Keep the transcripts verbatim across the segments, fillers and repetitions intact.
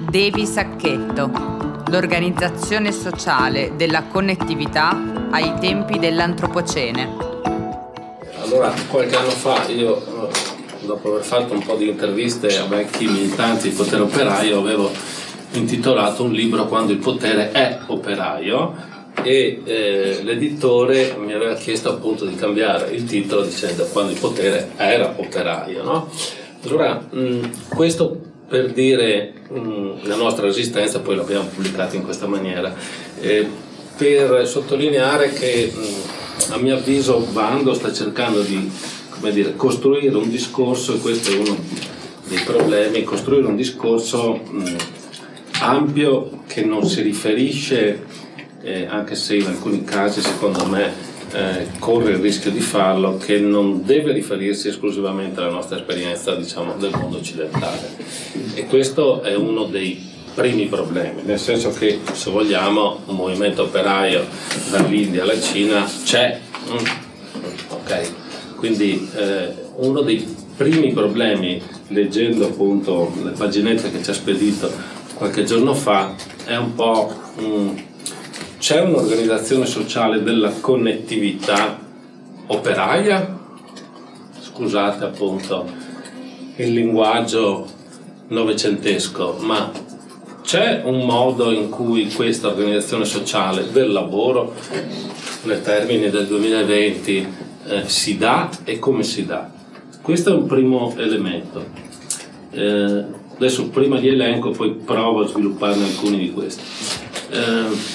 Devi Sacchetto, l'organizzazione sociale della connettività ai tempi dell'Antropocene. Allora, qualche anno fa io, dopo aver fatto un po' di interviste a vecchi militanti di potere operaio, avevo intitolato un libro Quando il potere è operaio e eh, l'editore mi aveva chiesto appunto di cambiare il titolo dicendo Quando il potere era operaio, no? Allora, mh, questo per dire mh, la nostra resistenza, poi l'abbiamo pubblicato in questa maniera, eh, per sottolineare che mh, a mio avviso Bando sta cercando di, come dire, costruire un discorso, e questo è uno dei problemi, costruire un discorso mh, ampio che non si riferisce, eh, anche se in alcuni casi secondo me eh, corre il rischio di farlo, che non deve riferirsi esclusivamente alla nostra esperienza, diciamo, del mondo occidentale. E questo è uno dei primi problemi, nel senso che, se vogliamo, un movimento operaio dall'India alla Cina c'è, mm? ok? Quindi eh, uno dei primi problemi, leggendo appunto le paginette che ci ha spedito qualche giorno fa, è un po' mm, c'è un'organizzazione sociale della connettività operaia? Scusate appunto il linguaggio novecentesco, ma c'è un modo in cui questa organizzazione sociale del lavoro, nei termini del duemilaventi, eh, si dà, e come si dà? Questo è un primo elemento. Eh, adesso prima di elenco, poi provo a svilupparne alcuni di questi. Eh,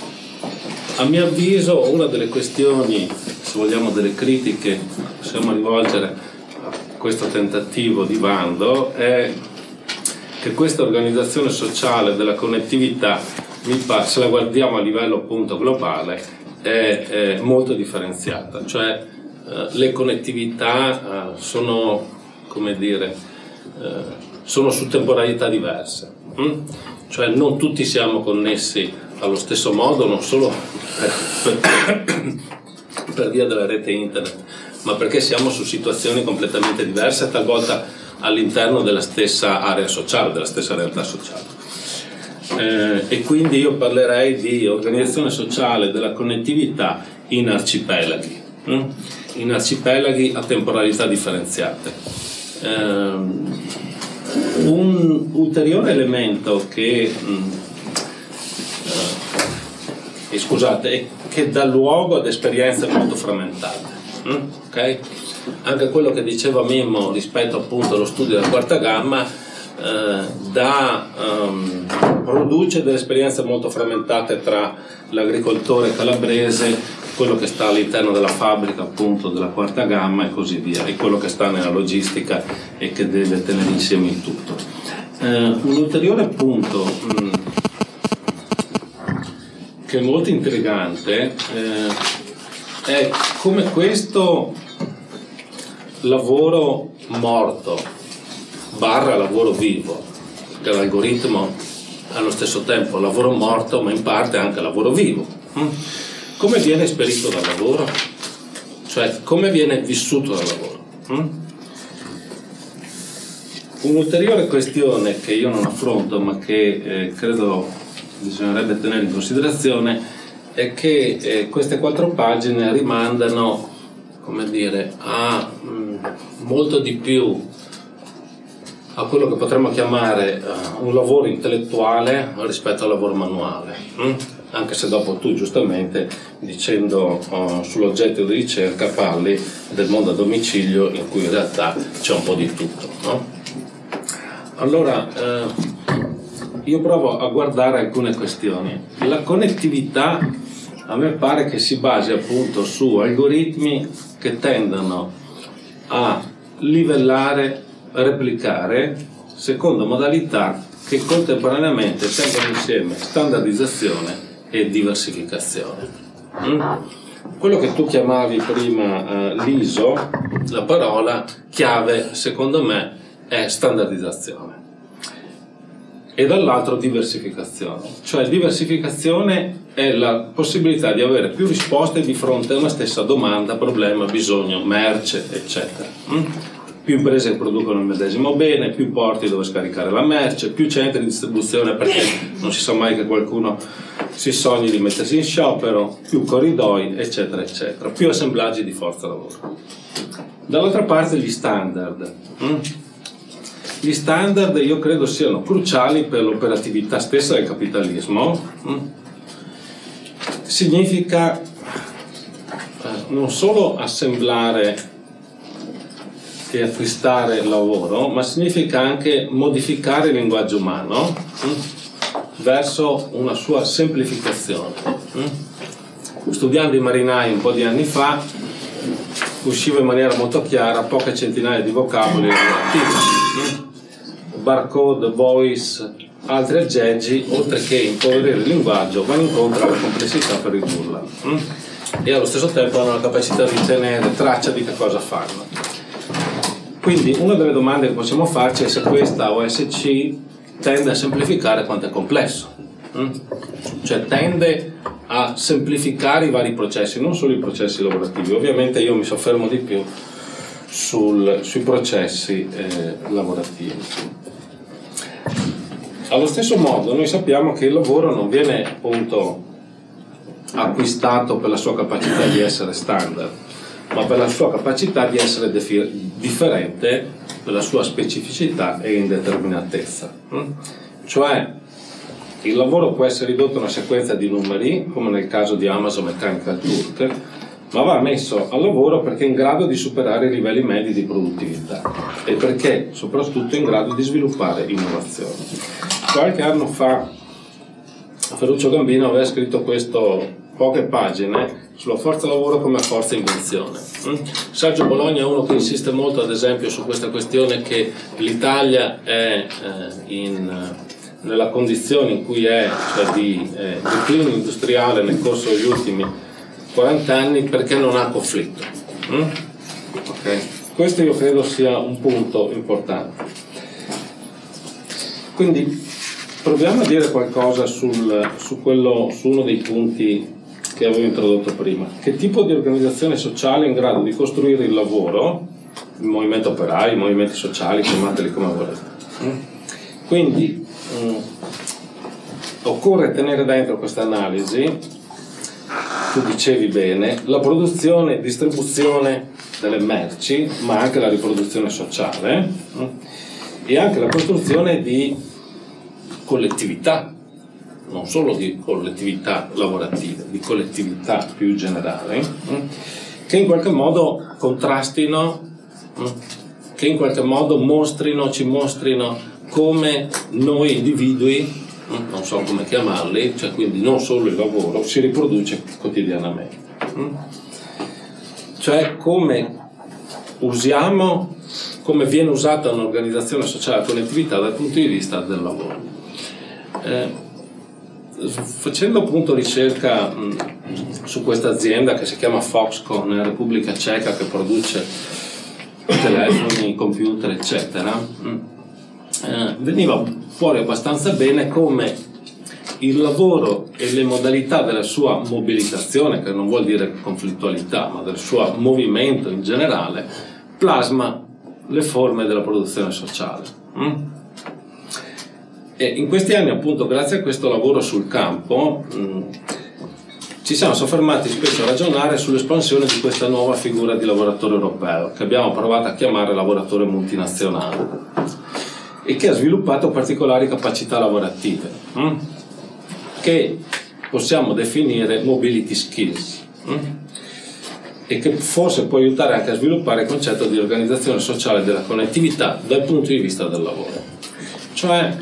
A mio avviso, una delle questioni, se vogliamo delle critiche, possiamo rivolgere a questo tentativo di Bando, è che questa organizzazione sociale della connettività, mi pare, se la guardiamo a livello appunto globale, è, è molto differenziata. Cioè eh, le connettività eh, sono, come dire, eh, sono su temporalità diverse. Hm? Cioè non tutti siamo connessi allo stesso modo, non solo per, per, per via della rete internet, ma perché siamo su situazioni completamente diverse, talvolta all'interno della stessa area sociale, della stessa realtà sociale. Eh, e quindi io parlerei di organizzazione sociale della connettività in arcipelaghi, hm? in arcipelaghi a temporalità differenziate. Eh, un ulteriore elemento che mh, E scusate, che dà luogo ad esperienze molto frammentate. Mm? Okay? Anche quello che diceva Mimmo rispetto appunto allo studio della quarta gamma eh, da, um, produce delle esperienze molto frammentate tra l'agricoltore calabrese, quello che sta all'interno della fabbrica appunto della quarta gamma e così via, e quello che sta nella logistica e che deve tenere insieme il tutto. Eh, un ulteriore punto mh, che è molto intrigante eh, è come questo lavoro morto barra lavoro vivo, che l'algoritmo è allo stesso tempo lavoro morto ma in parte anche lavoro vivo, hm? come viene esperito dal lavoro? Cioè come viene vissuto dal lavoro? Hm? Un'ulteriore questione che io non affronto ma che eh, credo bisognerebbe tenere in considerazione è che eh, queste quattro pagine rimandano, come dire, a mh, molto di più a quello che potremmo chiamare uh, un lavoro intellettuale rispetto al lavoro manuale, hm? anche se dopo tu giustamente, dicendo uh, sull'oggetto di ricerca, parli del mondo a domicilio in cui in realtà c'è un po' di tutto, no? Allora uh, io provo a guardare alcune questioni. La connettività a me pare che si basi appunto su algoritmi che tendono a livellare, replicare secondo modalità che contemporaneamente tengono insieme standardizzazione e diversificazione. Mm? Quello che tu chiamavi prima uh, l'I S O, la parola chiave secondo me è standardizzazione. E dall'altro diversificazione, cioè diversificazione è la possibilità di avere più risposte di fronte a una stessa domanda, problema, bisogno, merce, eccetera. più imprese che producono il medesimo bene, più porti dove scaricare la merce, più centri di distribuzione perché non si sa mai che qualcuno si sogni di mettersi in sciopero, più corridoi, eccetera, eccetera, più assemblaggi di forza lavoro. Dall'altra parte gli standard. Gli standard io credo siano cruciali per l'operatività stessa del capitalismo. Significa non solo assemblare e acquistare lavoro, ma significa anche modificare il linguaggio umano mh, verso una sua semplificazione. Mh. Studiando i marinai un po' di anni fa, usciva in maniera molto chiara poche centinaia di vocaboli relativi. Barcode, voice, altri aggeggi, oltre che impoverire il linguaggio, vanno incontro alla complessità per ridurla. Mh. E allo stesso tempo hanno la capacità di tenere traccia di che cosa fanno. Quindi una delle domande che possiamo farci è se questa O S C tende a semplificare quanto è complesso, mm? cioè tende a semplificare i vari processi, non solo i processi lavorativi. Ovviamente io mi soffermo di più sul, sui processi eh, lavorativi. Allo stesso modo noi sappiamo che il lavoro non viene appunto acquistato per la sua capacità di essere standard, ma per la sua capacità di essere defi- differente, per la sua specificità e indeterminatezza. Mm? Cioè il lavoro può essere ridotto a una sequenza di numeri, come nel caso di Amazon Mechanical Turk, ma va messo al lavoro perché è in grado di superare i livelli medi di produttività e perché soprattutto è in grado di sviluppare innovazione. Qualche anno fa Ferruccio Gambino aveva scritto questo, poche pagine, sulla forza lavoro come forza invenzione. Sergio Bologna è uno che insiste molto, ad esempio, su questa questione che l'Italia è eh, in, nella condizione in cui è, cioè di eh, declino industriale nel corso degli ultimi quaranta anni perché non ha conflitto. Mm? Okay. Questo io credo sia un punto importante. Quindi proviamo a dire qualcosa sul, su, quello, su uno dei punti che avevo introdotto prima. Che tipo di organizzazione sociale è in grado di costruire il lavoro, il movimento operaio, i movimenti sociali, chiamateli come volete. Quindi mh, occorre tenere dentro questa analisi, tu dicevi bene, la produzione e distribuzione delle merci, ma anche la riproduzione sociale mh, e anche la costruzione di collettività, non solo di collettività lavorative, di collettività più generali, che in qualche modo contrastino, che in qualche modo mostrino, ci mostrino come noi individui, non so come chiamarli, cioè quindi non solo il lavoro, si riproduce quotidianamente. Cioè come usiamo, come viene usata un'organizzazione sociale, collettività dal punto di vista del lavoro. Eh, facendo appunto ricerca mh, su questa azienda che si chiama Foxconn, in Repubblica Ceca, che produce telefoni, computer, eccetera, mh, eh, veniva fuori abbastanza bene come il lavoro e le modalità della sua mobilitazione, che non vuol dire conflittualità, ma del suo movimento in generale, plasma le forme della produzione sociale. Mh? E in questi anni, appunto, grazie a questo lavoro sul campo, mh, ci siamo soffermati spesso a ragionare sull'espansione di questa nuova figura di lavoratore europeo, che abbiamo provato a chiamare lavoratore multinazionale, e che ha sviluppato particolari capacità lavorative, mh, che possiamo definire mobility skills, mh, e che forse può aiutare anche a sviluppare il concetto di organizzazione sociale della connettività dal punto di vista del lavoro. Cioè,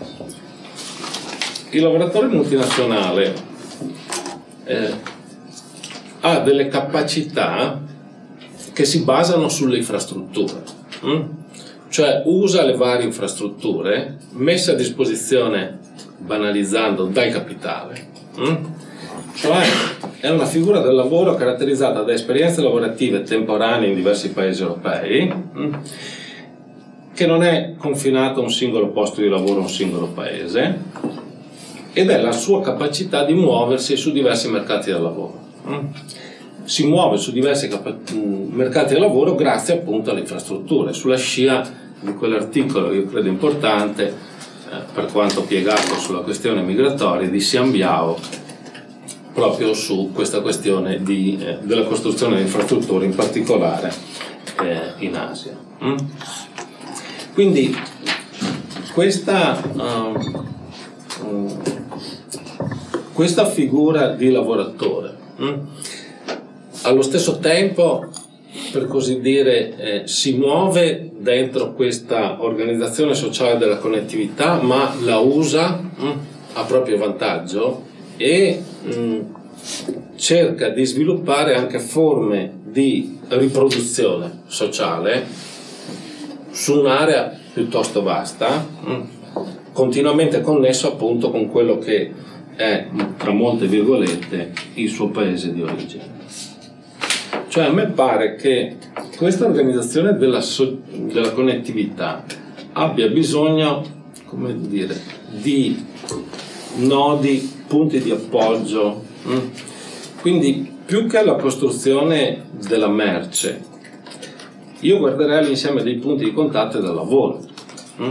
il lavoratore multinazionale eh, ha delle capacità che si basano sulle infrastrutture, hm? Cioè usa le varie infrastrutture messe a disposizione, banalizzando, dal capitale. Hm? Cioè è una figura del lavoro caratterizzata da esperienze lavorative temporanee in diversi paesi europei, hm? che non è confinato a un singolo posto di lavoro, a un singolo paese, ed è la sua capacità di muoversi su diversi mercati del lavoro. si muove su diversi capa- mercati del lavoro grazie appunto alle infrastrutture, sulla scia di quell'articolo io credo importante eh, per quanto piegato sulla questione migratoria di Xian Biao, proprio su questa questione di, eh, della costruzione di infrastrutture, in particolare eh, in Asia. Mm? Quindi questa, uh, uh, questa figura di lavoratore, mm? allo stesso tempo, per così dire, eh, si muove dentro questa organizzazione sociale della connettività, ma la usa mm, a proprio vantaggio e mh, cerca di sviluppare anche forme di riproduzione sociale su un'area piuttosto vasta, mh, continuamente connesso appunto con quello che è, tra molte virgolette, il suo paese di origine. Cioè a me pare che questa organizzazione della, so- della connettività abbia bisogno, come dire, di nodi, punti di appoggio. Mm? Quindi più che alla costruzione della merce, io guarderei all'insieme dei punti di contatto del lavoro. Mm?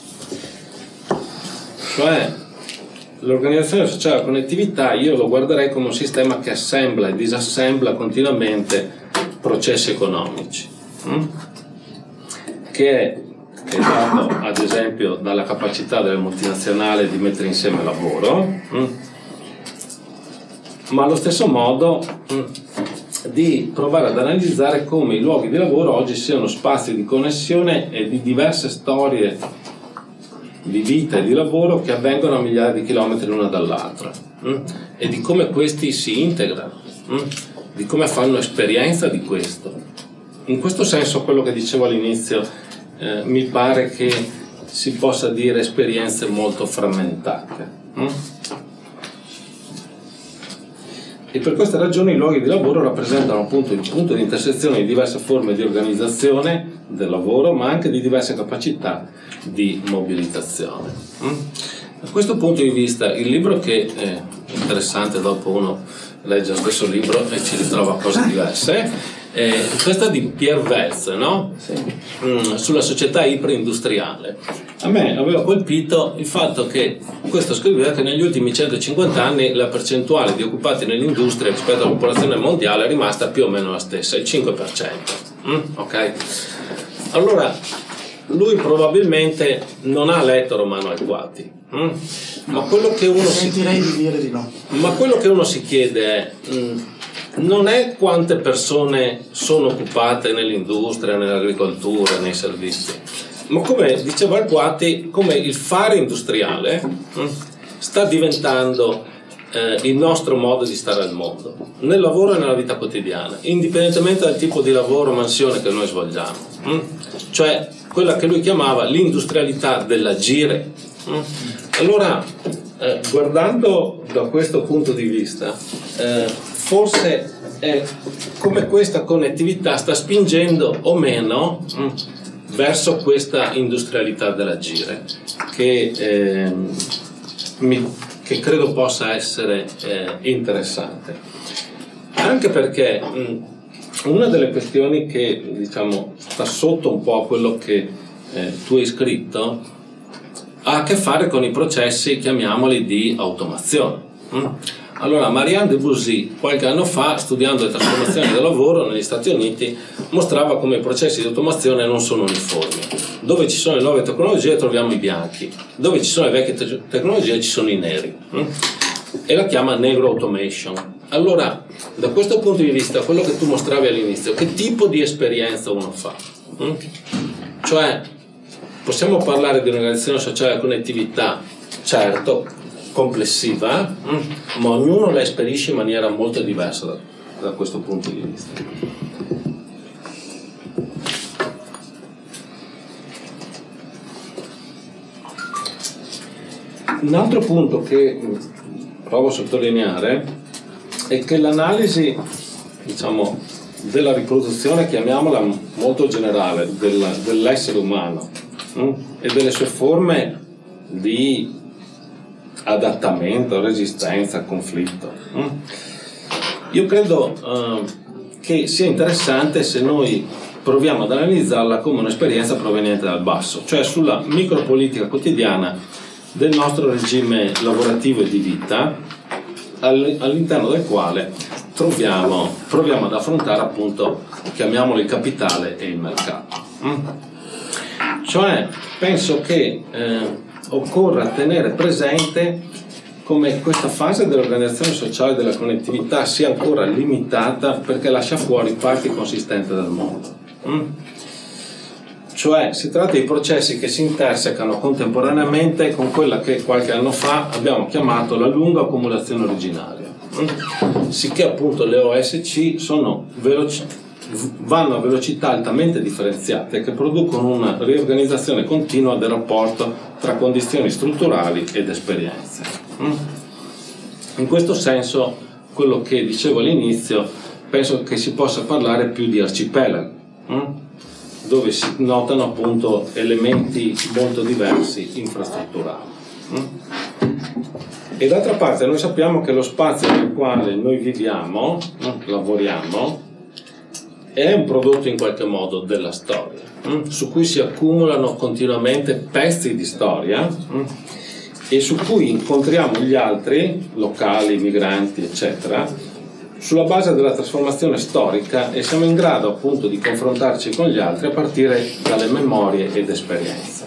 Cioè l'organizzazione sociale della connettività io lo guarderei come un sistema che assembla e disassembla continuamente processi economici, mm? che è che è dato ad esempio dalla capacità delle multinazionali di mettere insieme lavoro, mh? ma allo stesso modo mh, di provare ad analizzare come i luoghi di lavoro oggi siano spazi di connessione e di diverse storie di vita e di lavoro che avvengono a migliaia di chilometri l'una dall'altra, mh? e di come questi si integrano, mh? di come fanno esperienza di questo. In questo senso quello che dicevo all'inizio, Eh, mi pare che si possa dire esperienze molto frammentate. Mm? E per queste ragioni i luoghi di lavoro rappresentano appunto il punto di intersezione di diverse forme di organizzazione del lavoro, ma anche di diverse capacità di mobilitazione. Mm? Da questo punto di vista il libro, che è interessante, dopo uno legge lo stesso libro e ci ritrova cose diverse, Eh, questa di Pierre Welz, no? Sì. Mm, sulla società iperindustriale. A me aveva colpito il fatto che questo scriveva che negli ultimi centocinquanta anni la percentuale di occupati nell'industria rispetto alla popolazione mondiale è rimasta più o meno la stessa, il cinque per cento. Mm? Ok? Allora, lui probabilmente non ha letto Romano Alquati. Mm? Ma quello che uno si sentirei di dire di no. Ma quello che uno si chiede è mm, non è quante persone sono occupate nell'industria, nell'agricoltura, nei servizi, ma come diceva Alquati, come il fare industriale mh, sta diventando eh, il nostro modo di stare al mondo, nel lavoro e nella vita quotidiana, indipendentemente dal tipo di lavoro o mansione che noi svolgiamo. Mh? Cioè quella che lui chiamava l'industrialità dell'agire. Mh? Allora, eh, guardando da questo punto di vista, eh, forse è come questa connettività sta spingendo o meno mh, verso questa industrialità dell'agire che, eh, mi, che credo possa essere eh, interessante, anche perché mh, una delle questioni che diciamo sta sotto un po' quello che eh, tu hai scritto ha a che fare con i processi, chiamiamoli, di automazione. mh? Allora, Marianne Debussy qualche anno fa, studiando le trasformazioni del lavoro negli Stati Uniti, mostrava come i processi di automazione non sono uniformi. Dove ci sono le nuove tecnologie troviamo i bianchi, dove ci sono le vecchie te- tecnologie ci sono i neri. Mm? E la chiama negro automation. Allora, da questo punto di vista, quello che tu mostravi all'inizio, che tipo di esperienza uno fa? Mm? Cioè, possiamo parlare di un'organizzazione sociale a connettività, certo, complessiva, mm, ma ognuno la esperisce in maniera molto diversa da, da questo punto di vista. Un altro punto che provo a sottolineare è che l'analisi, diciamo, della riproduzione, chiamiamola molto generale, della, dell'essere umano mm, e delle sue forme di adattamento, resistenza, conflitto. Io credo uh, che sia interessante se noi proviamo ad analizzarla come un'esperienza proveniente dal basso, cioè sulla micropolitica quotidiana del nostro regime lavorativo e di vita, all'interno del quale troviamo, proviamo ad affrontare, appunto, chiamiamolo il capitale e il mercato. Cioè penso che eh, occorra tenere presente come questa fase dell'organizzazione sociale della connettività sia ancora limitata perché lascia fuori parti consistenti del mondo. Mm? Cioè si tratta di processi che si intersecano contemporaneamente con quella che qualche anno fa abbiamo chiamato la lunga accumulazione originaria, mm? Sicché appunto le O S C sono veloci, vanno a velocità altamente differenziate che producono una riorganizzazione continua del rapporto tra condizioni strutturali ed esperienze. Mm? In questo senso, quello che dicevo all'inizio, penso che si possa parlare più di arcipelago, mm? dove si notano appunto elementi molto diversi infrastrutturali. Mm? E d'altra parte noi sappiamo che lo spazio nel quale noi viviamo, mm, lavoriamo, è un prodotto in qualche modo della storia, mm? su cui si accumulano continuamente pezzi di storia, mm? e su cui incontriamo gli altri, locali, migranti, eccetera, sulla base della trasformazione storica e siamo in grado appunto di confrontarci con gli altri a partire dalle memorie ed esperienze.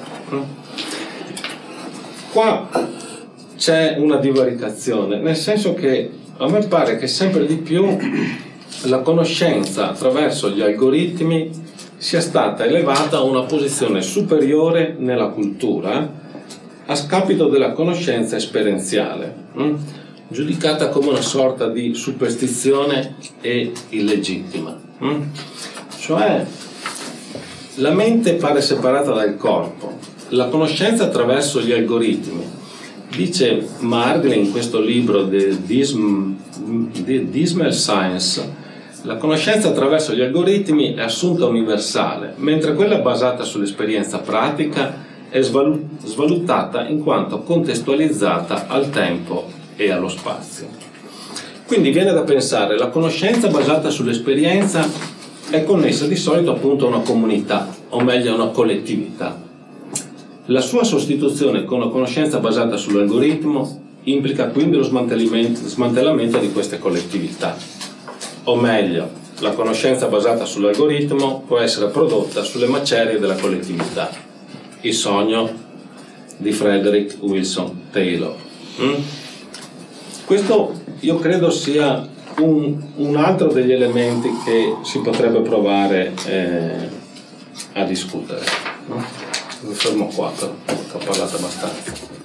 Qua c'è una divaricazione, nel senso che a me pare che sempre di più la conoscenza attraverso gli algoritmi sia stata elevata a una posizione superiore nella cultura a scapito della conoscenza esperienziale, mh? giudicata come una sorta di superstizione e illegittima. Mh? Cioè la mente pare separata dal corpo, la conoscenza attraverso gli algoritmi. Dice Margli in questo libro The Dism, The Dismal Science, la conoscenza attraverso gli algoritmi è assunta universale, mentre quella basata sull'esperienza pratica è svalutata in quanto contestualizzata al tempo e allo spazio. Quindi viene da pensare la conoscenza basata sull'esperienza è connessa di solito appunto a una comunità, o meglio a una collettività. La sua sostituzione con una conoscenza basata sull'algoritmo implica quindi lo smantellamento di queste collettività, o meglio, la conoscenza basata sull'algoritmo può essere prodotta sulle macerie della collettività. Il sogno di Frederick Wilson Taylor. Mm? Questo io credo sia un, un altro degli elementi che si potrebbe provare eh, a discutere. No? Mi fermo qua, però ho parlato abbastanza.